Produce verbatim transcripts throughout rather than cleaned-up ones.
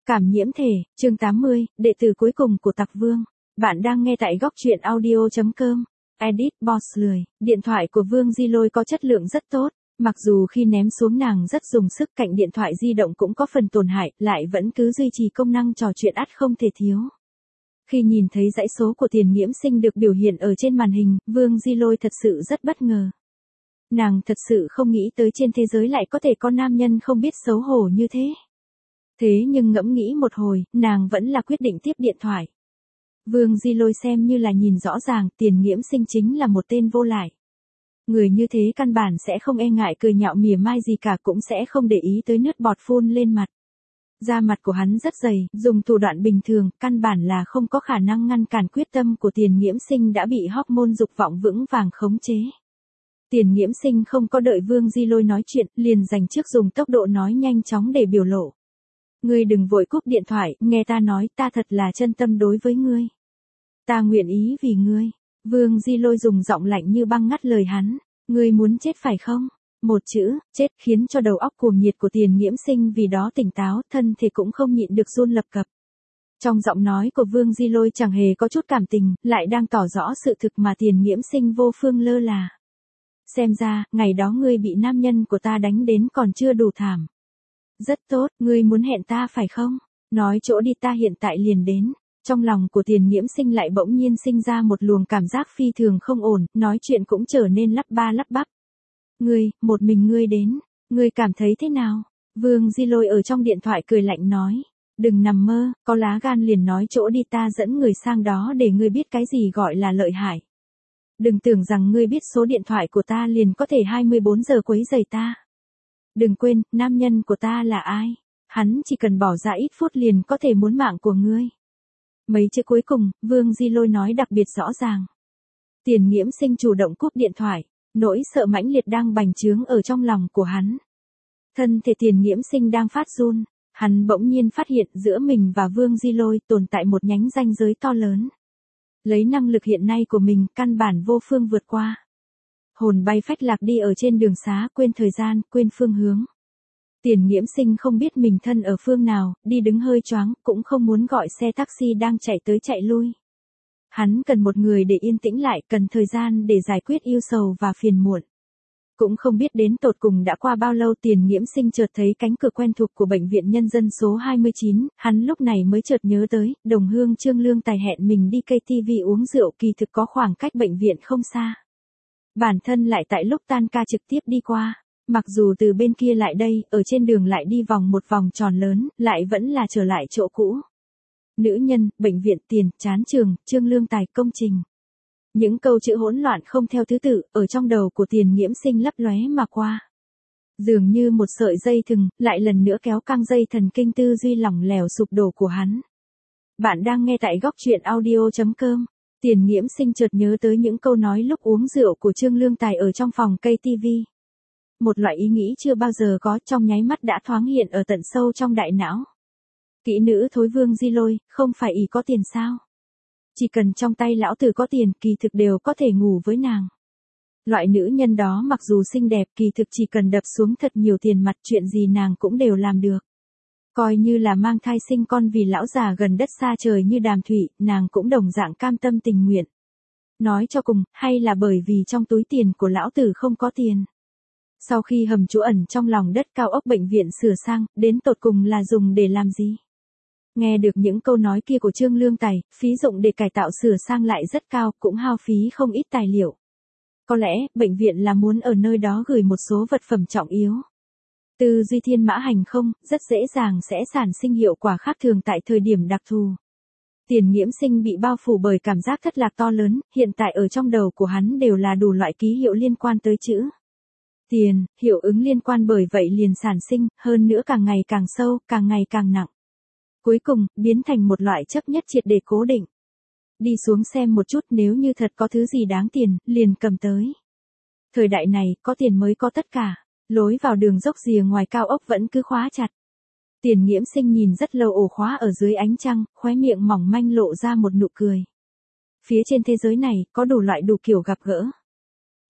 Cảm nhiễm thể, chương tám mươi, đệ tử cuối cùng của Tặc Vương. Bạn đang nghe tại góc truyện audio chấm com. Edit Boss lười. Điện thoại của Vương Di Lôi có chất lượng rất tốt. Mặc dù khi ném xuống nàng rất dùng sức, cạnh điện thoại di động cũng có phần tổn hại, lại vẫn cứ duy trì công năng trò chuyện ắt không thể thiếu. Khi nhìn thấy dãy số của Tiền Nghiễm Sinh được biểu hiện ở trên màn hình, Vương Di Lôi thật sự rất bất ngờ. Nàng thật sự không nghĩ tới trên thế giới lại có thể có nam nhân không biết xấu hổ như thế. Thế nhưng ngẫm nghĩ một hồi, nàng vẫn là quyết định tiếp điện thoại. Vương Di Lôi xem như là nhìn rõ ràng, Tiền Nghiễm Sinh chính là một tên vô lại. Người như thế căn bản sẽ không e ngại cười nhạo mỉa mai gì cả, cũng sẽ không để ý tới nước bọt phun lên mặt. Da mặt của hắn rất dày, dùng thủ đoạn bình thường, căn bản là không có khả năng ngăn cản quyết tâm của Tiền Nghiễm Sinh đã bị hormone dục vọng vững vàng khống chế. Tiền Nghiễm Sinh không có đợi Vương Di Lôi nói chuyện, liền dành trước dùng tốc độ nói nhanh chóng để biểu lộ. Ngươi đừng vội cúp điện thoại, nghe ta nói, ta thật là chân tâm đối với ngươi. Ta nguyện ý vì ngươi. Vương Di Lôi dùng giọng lạnh như băng ngắt lời hắn. Ngươi muốn chết phải không? Một chữ, chết, khiến cho đầu óc cuồng nhiệt của Tiền Nghiễm Sinh vì đó tỉnh táo, thân thể cũng không nhịn được run lập cập. Trong giọng nói của Vương Di Lôi chẳng hề có chút cảm tình, lại đang tỏ rõ sự thực mà Tiền Nghiễm Sinh vô phương lơ là. Xem ra, ngày đó ngươi bị nam nhân của ta đánh đến còn chưa đủ thảm. Rất tốt, ngươi muốn hẹn ta phải không? Nói chỗ đi, ta hiện tại liền đến. Trong lòng của Tiền Nghiễm Sinh lại bỗng nhiên sinh ra một luồng cảm giác phi thường không ổn, nói chuyện cũng trở nên lắp ba lắp bắp. Ngươi, một mình ngươi đến, ngươi cảm thấy thế nào? Vương Di Lôi ở trong điện thoại cười lạnh nói. Đừng nằm mơ, có lá gan liền nói chỗ đi, ta dẫn người sang đó để ngươi biết cái gì gọi là lợi hại. Đừng tưởng rằng ngươi biết số điện thoại của ta liền có thể hai mươi bốn giờ quấy rầy ta. Đừng quên, nam nhân của ta là ai? Hắn chỉ cần bỏ ra ít phút liền có thể muốn mạng của ngươi. Mấy chữ cuối cùng, Vương Di Lôi nói đặc biệt rõ ràng. Tiền Nghiễm Sinh chủ động cúp điện thoại, nỗi sợ mãnh liệt đang bành trướng ở trong lòng của hắn. Thân thể Tiền Nghiễm Sinh đang phát run, hắn bỗng nhiên phát hiện giữa mình và Vương Di Lôi tồn tại một nhánh ranh giới to lớn. Lấy năng lực hiện nay của mình, căn bản vô phương vượt qua. Hồn bay phách lạc đi ở trên đường xá, quên thời gian, quên phương hướng. Tiền Nghiễm Sinh không biết mình thân ở phương nào, đi đứng hơi choáng, cũng không muốn gọi xe taxi đang chạy tới chạy lui. Hắn cần một người để yên tĩnh lại, cần thời gian để giải quyết ưu sầu và phiền muộn. Cũng không biết đến tột cùng đã qua bao lâu, Tiền Nghiễm Sinh chợt thấy cánh cửa quen thuộc của bệnh viện nhân dân số hai mươi chín, hắn lúc này mới chợt nhớ tới, đồng hương Trương Lương Tài hẹn mình đi ca tê vê uống rượu, kỳ thực có khoảng cách bệnh viện không xa. Bản thân lại tại lúc tan ca trực tiếp đi qua, mặc dù từ bên kia lại đây, ở trên đường lại đi vòng một vòng tròn lớn, lại vẫn là trở lại chỗ cũ. Nữ nhân, bệnh viện, tiền, chán trường, Trương Lương Tài, công trình. Những câu chữ hỗn loạn không theo thứ tự, ở trong đầu của Tiền Nghiễm Sinh lấp lóe mà qua. Dường như một sợi dây thừng, lại lần nữa kéo căng dây thần kinh tư duy lỏng lẻo sụp đổ của hắn. Bạn đang nghe tại góc truyện audio chấm com. Tiền Nghiễm Sinh chợt nhớ tới những câu nói lúc uống rượu của Trương Lương Tài ở trong phòng ca tê vê. Một loại ý nghĩ chưa bao giờ có, trong nháy mắt đã thoáng hiện ở tận sâu trong đại não. Kỹ nữ thối Vương Di Lôi, không phải ỷ có tiền sao? Chỉ cần trong tay lão tử có tiền, kỳ thực đều có thể ngủ với nàng. Loại nữ nhân đó mặc dù xinh đẹp, kỳ thực chỉ cần đập xuống thật nhiều tiền mặt, chuyện gì nàng cũng đều làm được. Coi như là mang thai sinh con vì lão già gần đất xa trời như Đàm Thụy, nàng cũng đồng dạng cam tâm tình nguyện. Nói cho cùng, hay là bởi vì trong túi tiền của lão tử không có tiền. Sau khi hầm trú ẩn trong lòng đất cao ốc bệnh viện sửa sang, đến tột cùng là dùng để làm gì? Nghe được những câu nói kia của Trương Lương Tài, phí dụng để cải tạo sửa sang lại rất cao, cũng hao phí không ít tài liệu. Có lẽ, bệnh viện là muốn ở nơi đó gửi một số vật phẩm trọng yếu. Tư duy thiên mã hành không, rất dễ dàng sẽ sản sinh hiệu quả khác thường tại thời điểm đặc thù. Tiền Nghiễm Sinh bị bao phủ bởi cảm giác thất lạc to lớn, hiện tại ở trong đầu của hắn đều là đủ loại ký hiệu liên quan tới chữ tiền, hiệu ứng liên quan, bởi vậy liền sản sinh, hơn nữa càng ngày càng sâu, càng ngày càng nặng. Cuối cùng, biến thành một loại chấp nhất triệt để cố định. Đi xuống xem một chút, nếu như thật có thứ gì đáng tiền, liền cầm tới. Thời đại này, có tiền mới có tất cả. Lối vào đường dốc rìa ngoài cao ốc vẫn cứ khóa chặt. Tiền Nghiễm Sinh nhìn rất lâu ổ khóa ở dưới ánh trăng, khóe miệng mỏng manh lộ ra một nụ cười. Phía trên thế giới này, có đủ loại đủ kiểu gặp gỡ.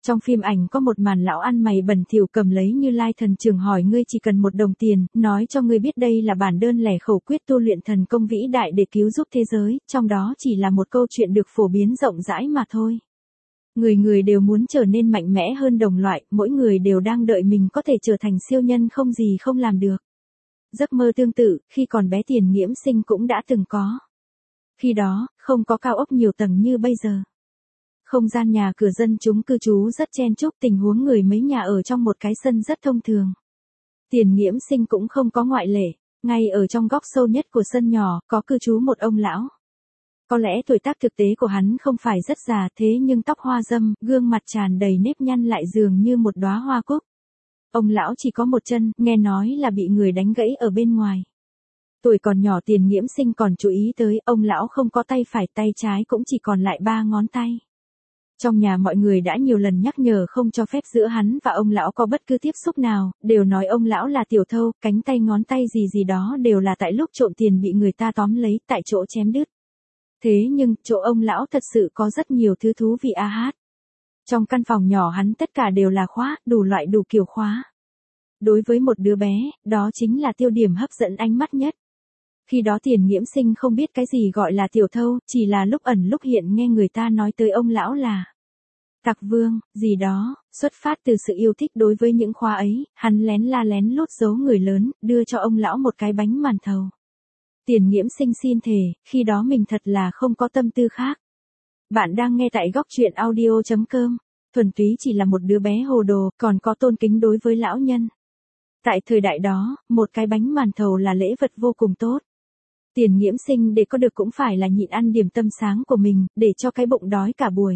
Trong phim ảnh có một màn lão ăn mày bẩn thỉu cầm lấy Như Lai thần trường hỏi ngươi chỉ cần một đồng tiền, nói cho ngươi biết đây là bản đơn lẻ khẩu quyết tu luyện thần công vĩ đại để cứu giúp thế giới, trong đó chỉ là một câu chuyện được phổ biến rộng rãi mà thôi. Người người đều muốn trở nên mạnh mẽ hơn đồng loại, mỗi người đều đang đợi mình có thể trở thành siêu nhân không gì không làm được. Giấc mơ tương tự, khi còn bé Tiền Nghiễm Sinh cũng đã từng có. Khi đó, không có cao ốc nhiều tầng như bây giờ. Không gian nhà cửa dân chúng cư trú rất chen chúc, tình huống người mấy nhà ở trong một cái sân rất thông thường. Tiền Nghiễm Sinh cũng không có ngoại lệ, ngay ở trong góc sâu nhất của sân nhỏ, có cư trú một ông lão. Có lẽ tuổi tác thực tế của hắn không phải rất già thế nhưng tóc hoa râm, gương mặt tràn đầy nếp nhăn lại dường như một đóa hoa cúc. Ông lão chỉ có một chân, nghe nói là bị người đánh gãy ở bên ngoài. Tuổi còn nhỏ Tiền Nghiễm Sinh còn chú ý tới, ông lão không có tay phải, tay trái cũng chỉ còn lại ba ngón tay. Trong nhà mọi người đã nhiều lần nhắc nhở không cho phép giữa hắn và ông lão có bất cứ tiếp xúc nào, đều nói ông lão là tiểu thâu, cánh tay ngón tay gì gì đó đều là tại lúc trộm tiền bị người ta tóm lấy, tại chỗ chém đứt. Thế nhưng, chỗ ông lão thật sự có rất nhiều thứ thú vị a hát. Trong căn phòng nhỏ hắn tất cả đều là khóa, đủ loại đủ kiểu khóa. Đối với một đứa bé, đó chính là tiêu điểm hấp dẫn ánh mắt nhất. Khi đó Tiền Nghiễm Sinh không biết cái gì gọi là tiểu thâu, chỉ là lúc ẩn lúc hiện nghe người ta nói tới ông lão là Tặc Vương, gì đó, xuất phát từ sự yêu thích đối với những khóa ấy, hắn lén la lén lút giấu người lớn, đưa cho ông lão một cái bánh màn thầu. Tiền Nghiễm Sinh xin thề, khi đó mình thật là không có tâm tư khác. Bạn đang nghe tại góc truyện audio chấm com, thuần túy chỉ là một đứa bé hồ đồ, còn có tôn kính đối với lão nhân. Tại thời đại đó, một cái bánh màn thầu là lễ vật vô cùng tốt. Tiền Nghiễm Sinh để có được cũng phải là nhịn ăn điểm tâm sáng của mình, để cho cái bụng đói cả buổi.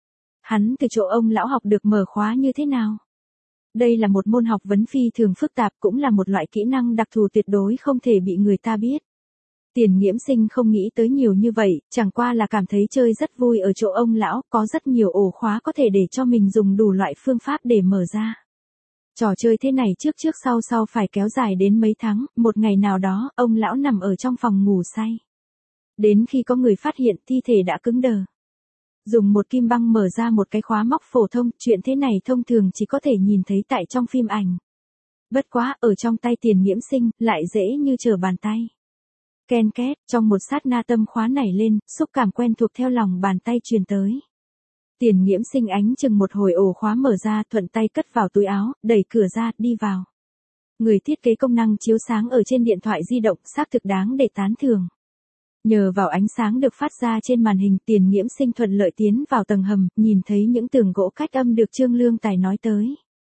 Hắn từ chỗ ông lão học được mở khóa như thế nào? Đây là một môn học vấn phi thường phức tạp, cũng là một loại kỹ năng đặc thù tuyệt đối không thể bị người ta biết. Tiền Nghiễm Sinh không nghĩ tới nhiều như vậy, chẳng qua là cảm thấy chơi rất vui ở chỗ ông lão, có rất nhiều ổ khóa có thể để cho mình dùng đủ loại phương pháp để mở ra. Trò chơi thế này trước trước sau sau phải kéo dài đến mấy tháng, một ngày nào đó, ông lão nằm ở trong phòng ngủ say. Đến khi có người phát hiện thi thể đã cứng đờ. Dùng một kim băng mở ra một cái khóa móc phổ thông, chuyện thế này thông thường chỉ có thể nhìn thấy tại trong phim ảnh. Bất quá, ở trong tay Tiền Nghiễm Sinh, lại dễ như trở bàn tay. Ken két, trong một sát na tâm khóa nảy lên, xúc cảm quen thuộc theo lòng bàn tay truyền tới. Tiền Nghiễm Sinh ánh chừng một hồi ổ khóa mở ra, thuận tay cất vào túi áo, đẩy cửa ra, đi vào. Người thiết kế công năng chiếu sáng ở trên điện thoại di động, xác thực đáng để tán thưởng. Nhờ vào ánh sáng được phát ra trên màn hình, Tiền Nghiễm Sinh thuận lợi tiến vào tầng hầm, nhìn thấy những tường gỗ cách âm được Trương Lương Tài nói tới.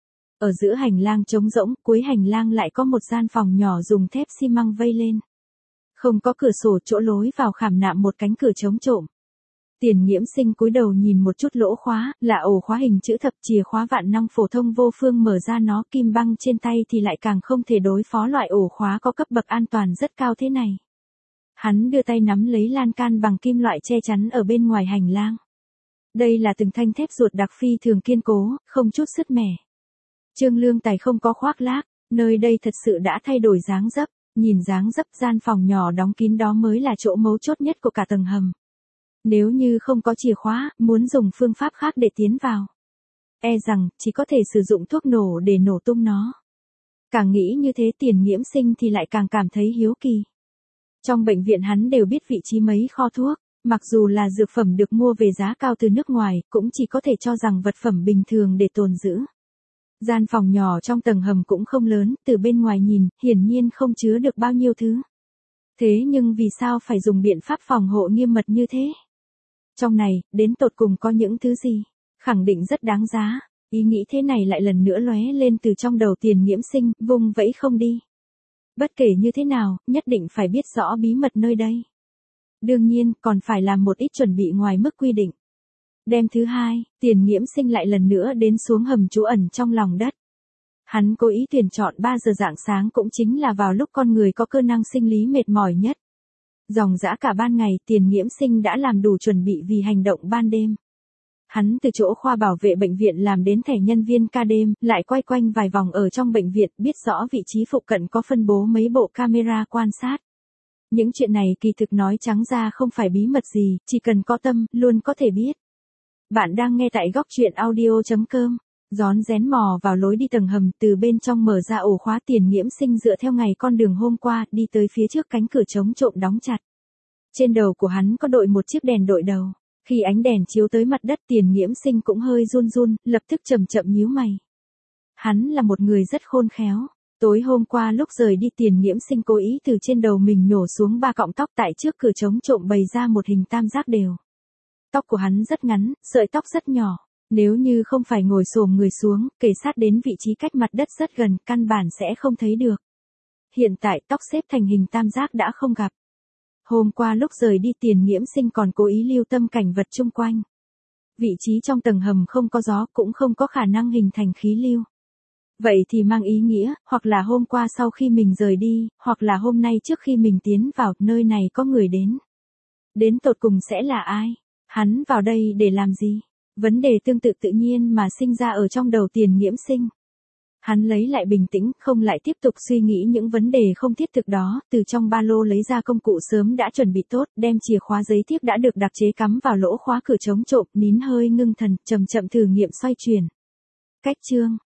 Ở giữa hành lang trống rỗng, cuối hành lang lại có một gian phòng nhỏ dùng thép xi măng vây lên. Không có cửa sổ, chỗ lối vào khảm nạm một cánh cửa chống trộm. Tiền Nghiễm Sinh cúi đầu nhìn một chút lỗ khóa, là ổ khóa hình chữ thập, chìa khóa vạn năng phổ thông vô phương mở ra nó, kim băng trên tay thì lại càng không thể đối phó loại ổ khóa có cấp bậc an toàn rất cao thế này. Hắn đưa tay nắm lấy lan can bằng kim loại che chắn ở bên ngoài hành lang. Đây là từng thanh thép ruột đặc phi thường kiên cố, không chút sứt mẻ. Trương Lương Tài không có khoác lác, nơi đây thật sự đã thay đổi dáng dấp, nhìn dáng dấp gian phòng nhỏ đóng kín đó mới là chỗ mấu chốt nhất của cả tầng hầm. Nếu như không có chìa khóa, muốn dùng phương pháp khác để tiến vào, e rằng chỉ có thể sử dụng thuốc nổ để nổ tung nó. Càng nghĩ như thế Tiền Nghiễm Sinh thì lại càng cảm thấy hiếu kỳ. Trong bệnh viện hắn đều biết vị trí mấy kho thuốc, mặc dù là dược phẩm được mua về giá cao từ nước ngoài, cũng chỉ có thể cho rằng vật phẩm bình thường để tồn giữ. Gian phòng nhỏ trong tầng hầm cũng không lớn, từ bên ngoài nhìn, hiển nhiên không chứa được bao nhiêu thứ. Thế nhưng vì sao phải dùng biện pháp phòng hộ nghiêm mật như thế? Trong này, đến tột cùng có những thứ gì? Khẳng định rất đáng giá. Ý nghĩ thế này lại lần nữa lóe lên từ trong đầu Tiền Nghiễm Sinh, vung vẫy không đi. Bất kể như thế nào, nhất định phải biết rõ bí mật nơi đây. Đương nhiên, còn phải làm một ít chuẩn bị ngoài mức quy định. Đêm thứ hai, Tiền Nghiễm Sinh lại lần nữa đến xuống hầm trú ẩn trong lòng đất. Hắn cố ý tuyển chọn ba giờ rạng sáng, cũng chính là vào lúc con người có cơ năng sinh lý mệt mỏi nhất. Dòng dã cả ban ngày, Tiền Nghiễm Sinh đã làm đủ chuẩn bị vì hành động ban đêm. Hắn từ chỗ khoa bảo vệ bệnh viện làm đến thẻ nhân viên ca đêm, lại quay quanh vài vòng ở trong bệnh viện, biết rõ vị trí phụ cận có phân bố mấy bộ camera quan sát. Những chuyện này kỳ thực nói trắng ra không phải bí mật gì, chỉ cần có tâm, luôn có thể biết. Bạn đang nghe tại góc truyện audio.com. Rón rén mò vào lối đi tầng hầm, từ bên trong mở ra ổ khóa. Tiền Nghiễm Sinh dựa theo ngày con đường hôm qua, đi tới phía trước cánh cửa chống trộm đóng chặt. Trên đầu của hắn có đội một chiếc đèn đội đầu. Khi ánh đèn chiếu tới mặt đất, Tiền Nghiễm Sinh cũng hơi run run, lập tức chậm chậm nhíu mày. Hắn là một người rất khôn khéo. Tối hôm qua lúc rời đi, Tiền Nghiễm Sinh cố ý từ trên đầu mình nhổ xuống ba cọng tóc, tại trước cửa chống trộm bày ra một hình tam giác đều. Tóc của hắn rất ngắn, sợi tóc rất nhỏ. Nếu như không phải ngồi xổm người xuống, kề sát đến vị trí cách mặt đất rất gần, căn bản sẽ không thấy được. Hiện tại tóc xếp thành hình tam giác đã không gặp. Hôm qua lúc rời đi, Tiền Nghiễm Sinh còn cố ý lưu tâm cảnh vật chung quanh. Vị trí trong tầng hầm không có gió, cũng không có khả năng hình thành khí lưu. Vậy thì mang ý nghĩa, hoặc là hôm qua sau khi mình rời đi, hoặc là hôm nay trước khi mình tiến vào, nơi này có người đến. Đến tột cùng sẽ là ai? Hắn vào đây để làm gì? Vấn đề tương tự tự nhiên mà sinh ra ở trong đầu Tiền Nghiễm Sinh. Hắn lấy lại bình tĩnh, không lại tiếp tục suy nghĩ những vấn đề không thiết thực đó, từ trong ba lô lấy ra công cụ sớm đã chuẩn bị tốt, đem chìa khóa giấy tiếp đã được đặc chế cắm vào lỗ khóa cửa chống trộm, nín hơi ngưng thần, chậm chậm thử nghiệm xoay chuyển. Cách chương